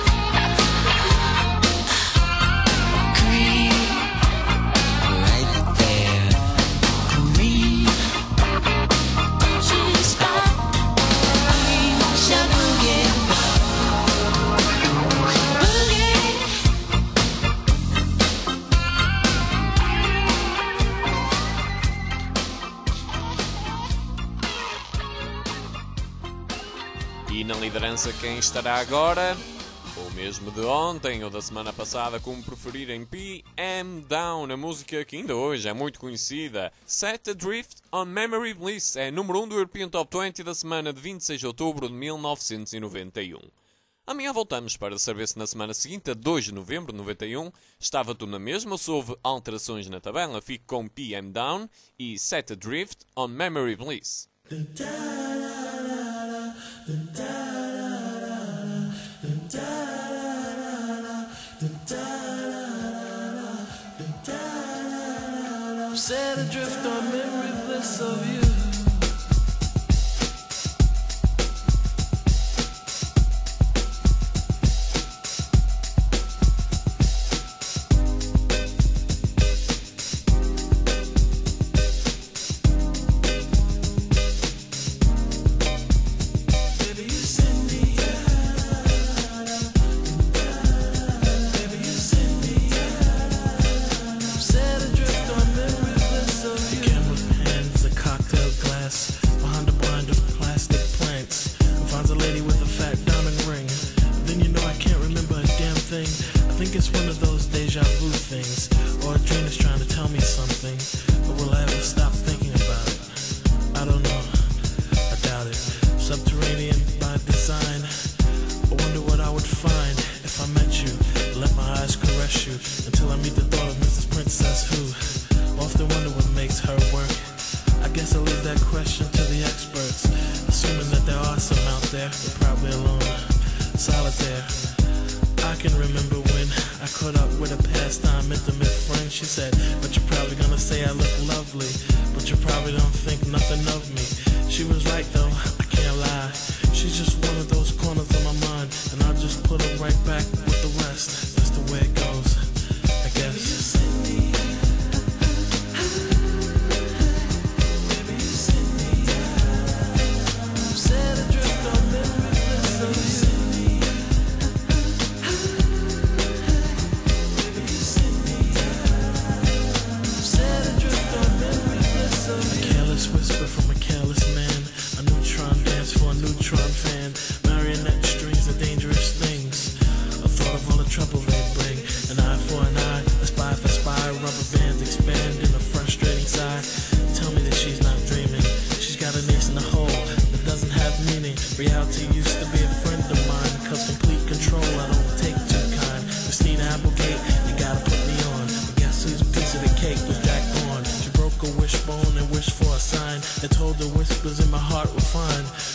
cream, right there. Cream, don't you stop. Cream, your boogie ball. E na liderança quem estará agora? Ou mesmo de ontem ou da semana passada, como preferirem, PM Down, a música que ainda hoje é muito conhecida. Set Adrift on Memory Bliss é número 1 do European Top 20 da semana de 26 de outubro de 1991. Amanhã voltamos para saber se na semana seguinte, a 2 de novembro de 91, estava tudo na mesma ou se houve alterações na tabela. Fico com PM Down e Set Adrift on Memory Bliss. Set adrift on memory bliss of you. just deja vu things, or a dream is trying to tell me something. But will I ever stop thinking about it? I don't know, I doubt it. Subterranean by design, I wonder what I would find if I met you. Let my eyes caress you until I meet the thought of Mrs. Princess, who often wonder what makes her work. I guess I'll leave that question to the experts, assuming that there are some out there, but probably alone, solitaire. I can remember when I caught up with a pastime intimate friend. She said, but you're probably gonna say I look lovely, but you probably don't think nothing of me. She was right though, I can't lie. She's just one of those corners of my mind, and I'll just put her right back with the rest. That's the way it goes, I guess. Whisper from a careless man, a neutron dance for a neutron fan. Marionette strings are dangerous things. A thought of all the trouble they bring. An eye for an eye, a spy for spy. Rubber bands expand in a frustrating sigh. Tell me that she's not dreaming. She's got an ace in the hole that doesn't have meaning. Reality used to be a friend of mine, cause complete control I don't take too kind. Christina Applegate, you gotta put me on. But guess whose piece of the cake was Jack Bourne? She broke a wishbone and wished for a sign that told the whispers in my heart were fine.